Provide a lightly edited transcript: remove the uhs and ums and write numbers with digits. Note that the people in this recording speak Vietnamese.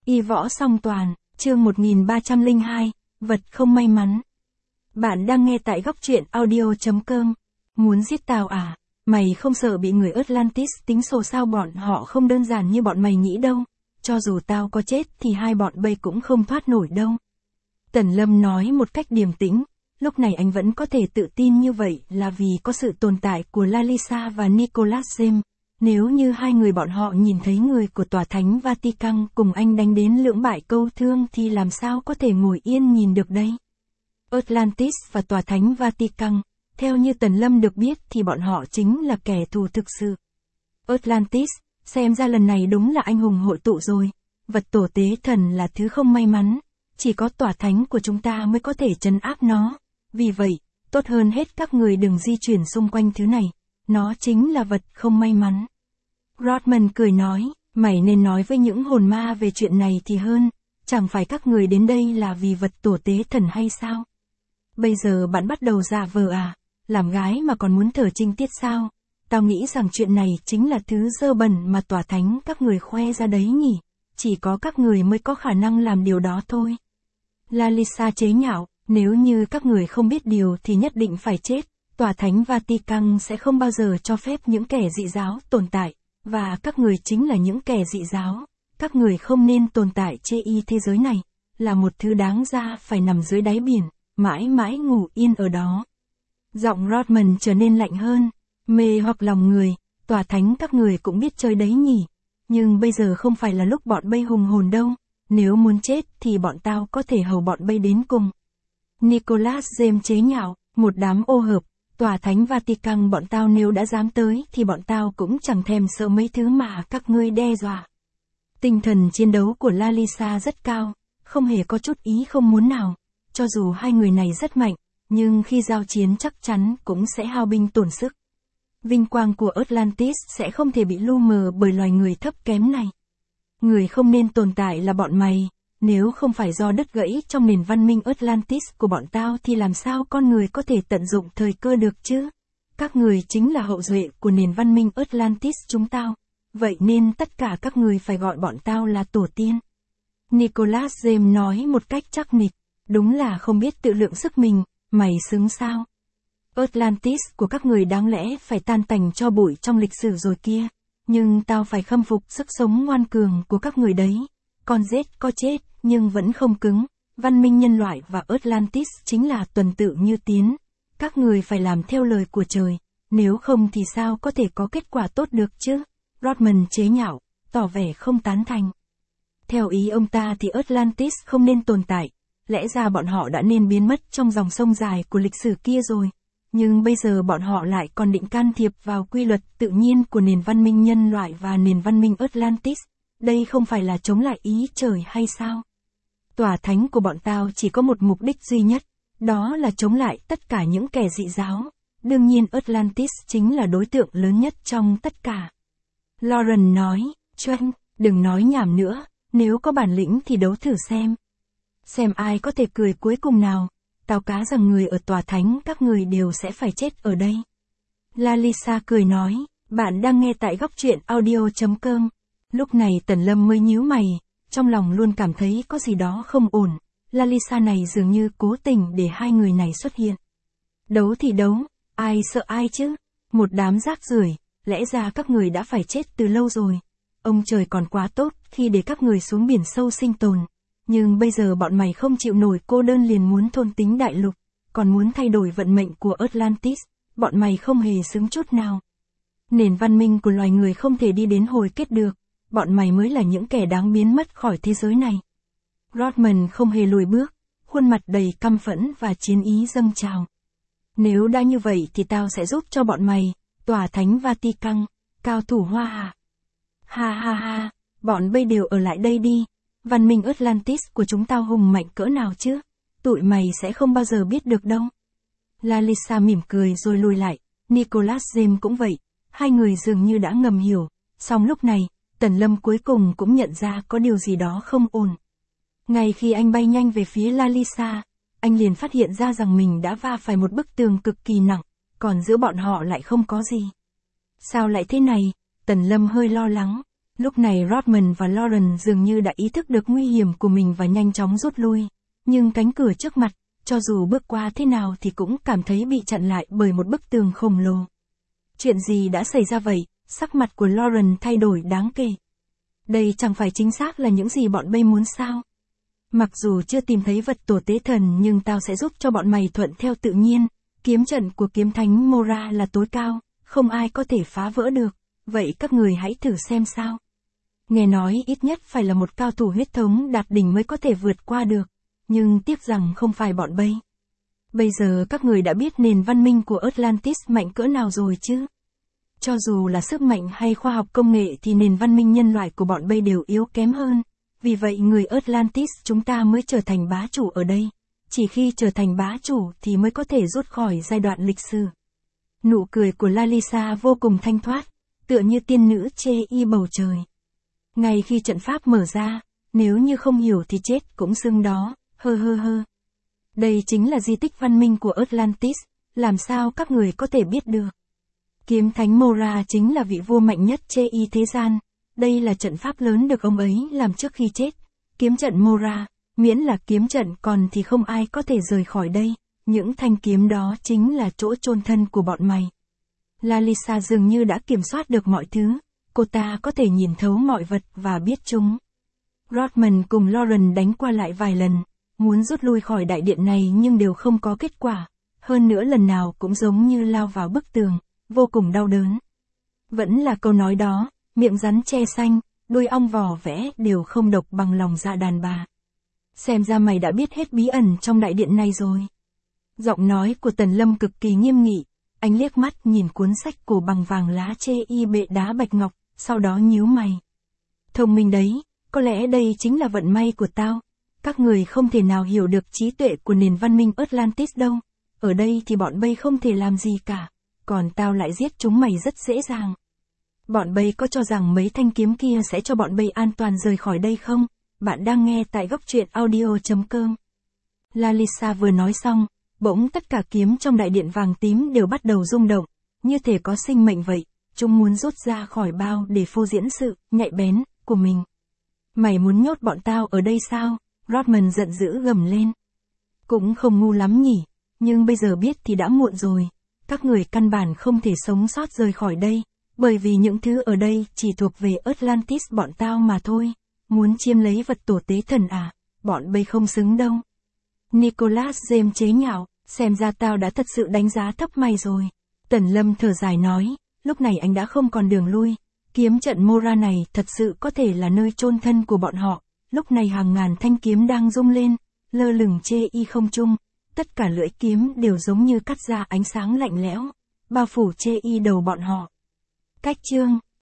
Y võ song toàn, chương 1302, vật không may mắn. Bạn đang nghe tại góc truyện audio.com. Muốn giết tao à? Mày không sợ bị người Atlantis tính sổ sao? Bọn họ không đơn giản như bọn mày nghĩ đâu. Cho dù tao có chết thì hai bọn bay cũng không thoát nổi đâu. Tần Lâm nói một cách điềm tĩnh. Lúc này anh vẫn có thể tự tin như vậy là vì có sự tồn tại của Lalisa và Nicholas James. Nếu như hai người bọn họ nhìn thấy người của tòa thánh Vatican cùng anh đánh đến lưỡng bại câu thương thì làm sao có thể ngồi yên nhìn được đây? Atlantis và tòa thánh Vatican, theo như Tần Lâm được biết thì bọn họ chính là kẻ thù thực sự. Atlantis, xem ra lần này đúng là anh hùng hội tụ rồi. Vật tổ tế thần là thứ không may mắn, chỉ có tòa thánh của chúng ta mới có thể trấn áp nó. Vì vậy, tốt hơn hết các người đừng di chuyển xung quanh thứ này. Nó chính là vật không may mắn. Rodman cười nói, mày nên nói với những hồn ma về chuyện này thì hơn, chẳng phải các người đến đây là vì vật tổ tế thần hay sao? Bây giờ bạn bắt đầu giả vờ à? Làm gái mà còn muốn thở trinh tiết sao? Tao nghĩ rằng chuyện này chính là thứ dơ bẩn mà tòa thánh các người khoe ra đấy nhỉ? Chỉ có các người mới có khả năng làm điều đó thôi. Lalisa chế nhạo, nếu như các người không biết điều thì nhất định phải chết. Tòa thánh Vatican sẽ không bao giờ cho phép những kẻ dị giáo tồn tại, và các người chính là những kẻ dị giáo. Các người không nên tồn tại trên thế giới này, là một thứ đáng ra phải nằm dưới đáy biển, mãi mãi ngủ yên ở đó. Giọng Rodman trở nên lạnh hơn, mê hoặc lòng người, tòa thánh các người cũng biết chơi đấy nhỉ. Nhưng bây giờ không phải là lúc bọn bay hùng hồn đâu, nếu muốn chết thì bọn tao có thể hầu bọn bay đến cùng. Nicholas James chế nhạo, một đám ô hợp. Tòa thánh Vatican bọn tao nếu đã dám tới thì bọn tao cũng chẳng thèm sợ mấy thứ mà các ngươi đe dọa. Tinh thần chiến đấu của Lalisa rất cao, không hề có chút ý không muốn nào. Cho dù hai người này rất mạnh, nhưng khi giao chiến chắc chắn cũng sẽ hao binh tổn sức. Vinh quang của Atlantis sẽ không thể bị lu mờ bởi loài người thấp kém này. Người không nên tồn tại là bọn mày. Nếu không phải do đứt gãy trong nền văn minh Atlantis của bọn tao thì làm sao con người có thể tận dụng thời cơ được chứ? Các người chính là hậu duệ của nền văn minh Atlantis chúng tao. Vậy nên tất cả các người phải gọi bọn tao là tổ tiên. Nicholas James nói một cách chắc nịch. Đúng là không biết tự lượng sức mình, mày xứng sao? Atlantis của các người đáng lẽ phải tan tành cho bụi trong lịch sử rồi kia. Nhưng tao phải khâm phục sức sống ngoan cường của các người đấy. Con rết có chết, nhưng vẫn không cứng. Văn minh nhân loại và Atlantis chính là tuần tự như tiến. Các người phải làm theo lời của trời. Nếu không thì sao có thể có kết quả tốt được chứ? Rodman chế nhạo, tỏ vẻ không tán thành. Theo ý ông ta thì Atlantis không nên tồn tại. Lẽ ra bọn họ đã nên biến mất trong dòng sông dài của lịch sử kia rồi. Nhưng bây giờ bọn họ lại còn định can thiệp vào quy luật tự nhiên của nền văn minh nhân loại và nền văn minh Atlantis. Đây không phải là chống lại ý trời hay sao? Tòa thánh của bọn tao chỉ có một mục đích duy nhất, đó là chống lại tất cả những kẻ dị giáo. Đương nhiên Atlantis chính là đối tượng lớn nhất trong tất cả. Lauren nói, Choanh, đừng nói nhảm nữa, nếu có bản lĩnh thì đấu thử xem. Xem ai có thể cười cuối cùng nào, tao cá rằng người ở tòa thánh các người đều sẽ phải chết ở đây. Lalisa cười nói, bạn đang nghe tại góc truyện audio.com. Lúc này Tần Lâm mới nhíu mày, trong lòng luôn cảm thấy có gì đó không ổn. Lalisa này dường như cố tình để hai người này xuất hiện. Đấu thì đấu, ai sợ ai chứ? Một đám rác rưởi, lẽ ra các người đã phải chết từ lâu rồi. Ông trời còn quá tốt khi để các người xuống biển sâu sinh tồn. Nhưng bây giờ bọn mày không chịu nổi cô đơn liền muốn thôn tính đại lục, còn muốn thay đổi vận mệnh của Atlantis, bọn mày không hề xứng chút nào. Nền văn minh của loài người không thể đi đến hồi kết được. Bọn mày mới là những kẻ đáng biến mất khỏi thế giới này. Rodman không hề lùi bước, khuôn mặt đầy căm phẫn và chiến ý dâng trào. Nếu đã như vậy thì tao sẽ giúp cho bọn mày, tòa thánh Vatican, cao thủ hoa hạ. Ha ha ha, bọn bây đều ở lại đây đi. Văn minh Atlantis của chúng tao hùng mạnh cỡ nào chứ? Tụi mày sẽ không bao giờ biết được đâu. Lalisa mỉm cười rồi lùi lại. Nicholas James cũng vậy. Hai người dường như đã ngầm hiểu. Song lúc này, Tần Lâm cuối cùng cũng nhận ra có điều gì đó không ổn. Ngay khi anh bay nhanh về phía Lalisa, anh liền phát hiện ra rằng mình đã va phải một bức tường cực kỳ nặng, còn giữa bọn họ lại không có gì. Sao lại thế này? Tần Lâm hơi lo lắng. Lúc này Rodman và Lauren dường như đã ý thức được nguy hiểm của mình và nhanh chóng rút lui. Nhưng cánh cửa trước mặt, cho dù bước qua thế nào thì cũng cảm thấy bị chặn lại bởi một bức tường khổng lồ. Chuyện gì đã xảy ra vậy? Sắc mặt của Lauren thay đổi đáng kể. Đây chẳng phải chính xác là những gì bọn bay muốn sao? Mặc dù chưa tìm thấy vật tổ tế thần nhưng tao sẽ giúp cho bọn mày thuận theo tự nhiên. Kiếm trận của kiếm thánh Mora là tối cao, không ai có thể phá vỡ được. Vậy các người hãy thử xem sao. Nghe nói ít nhất phải là một cao thủ huyết thống đạt đỉnh mới có thể vượt qua được. Nhưng tiếc rằng không phải bọn bay. Bây giờ các người đã biết nền văn minh của Atlantis mạnh cỡ nào rồi chứ? Cho dù là sức mạnh hay khoa học công nghệ thì nền văn minh nhân loại của bọn bay đều yếu kém hơn. Vì vậy người Atlantis chúng ta mới trở thành bá chủ ở đây. Chỉ khi trở thành bá chủ thì mới có thể rút khỏi giai đoạn lịch sử. Nụ cười của Lalisa vô cùng thanh thoát, tựa như tiên nữ chê y bầu trời. Ngay khi trận pháp mở ra, nếu như không hiểu thì chết cũng xưng đó, hơ hơ hơ. Đây chính là di tích văn minh của Atlantis, làm sao các người có thể biết được. Kiếm thánh Mora chính là vị vua mạnh nhất chê y thế gian, đây là trận pháp lớn được ông ấy làm trước khi chết. Kiếm trận Mora, miễn là kiếm trận còn thì không ai có thể rời khỏi đây, những thanh kiếm đó chính là chỗ chôn thân của bọn mày. Lalisa dường như đã kiểm soát được mọi thứ, cô ta có thể nhìn thấu mọi vật và biết chúng. Rodman cùng Lauren đánh qua lại vài lần, muốn rút lui khỏi đại điện này nhưng đều không có kết quả, hơn nữa lần nào cũng giống như lao vào bức tường, vô cùng đau đớn. Vẫn là câu nói đó, miệng rắn che xanh, đuôi ong vò vẽ đều không độc bằng lòng dạ đàn bà. Xem ra mày đã biết hết bí ẩn trong đại điện này rồi. Giọng nói của Tần Lâm cực kỳ nghiêm nghị, anh liếc mắt nhìn cuốn sách cổ bằng vàng lá chê y bệ đá bạch ngọc, sau đó nhíu mày. Thông minh đấy, có lẽ đây chính là vận may của tao. Các người không thể nào hiểu được trí tuệ của nền văn minh Atlantis đâu. Ở đây thì bọn bay không thể làm gì cả, còn tao lại giết chúng mày rất dễ dàng. Bọn bay có cho rằng mấy thanh kiếm kia sẽ cho bọn bay an toàn rời khỏi đây không? Bạn đang nghe tại góc truyện audio.com. Lalisa vừa nói xong, bỗng tất cả kiếm trong đại điện vàng tím đều bắt đầu rung động, như thể có sinh mệnh vậy, chúng muốn rút ra khỏi bao để phô diễn sự nhạy bén của mình. Mày muốn nhốt bọn tao ở đây sao? Rodman giận dữ gầm lên. Cũng không ngu lắm nhỉ, nhưng bây giờ biết thì đã muộn rồi. Các người căn bản không thể sống sót rời khỏi đây, bởi vì những thứ ở đây chỉ thuộc về Atlantis bọn tao mà thôi. Muốn chiếm lấy vật tổ tế thần à? Bọn bay không xứng đâu. Nicholas James chế nhạo, xem ra tao đã thật sự đánh giá thấp mày rồi. Tần Lâm thở dài nói, lúc này anh đã không còn đường lui. Kiếm trận Mora này thật sự có thể là nơi chôn thân của bọn họ. Lúc này hàng ngàn thanh kiếm đang rung lên, lơ lửng chê y không trung. Tất cả lưỡi kiếm đều giống như cắt ra ánh sáng lạnh lẽo, bao phủ chê y đầu bọn họ. Cách chương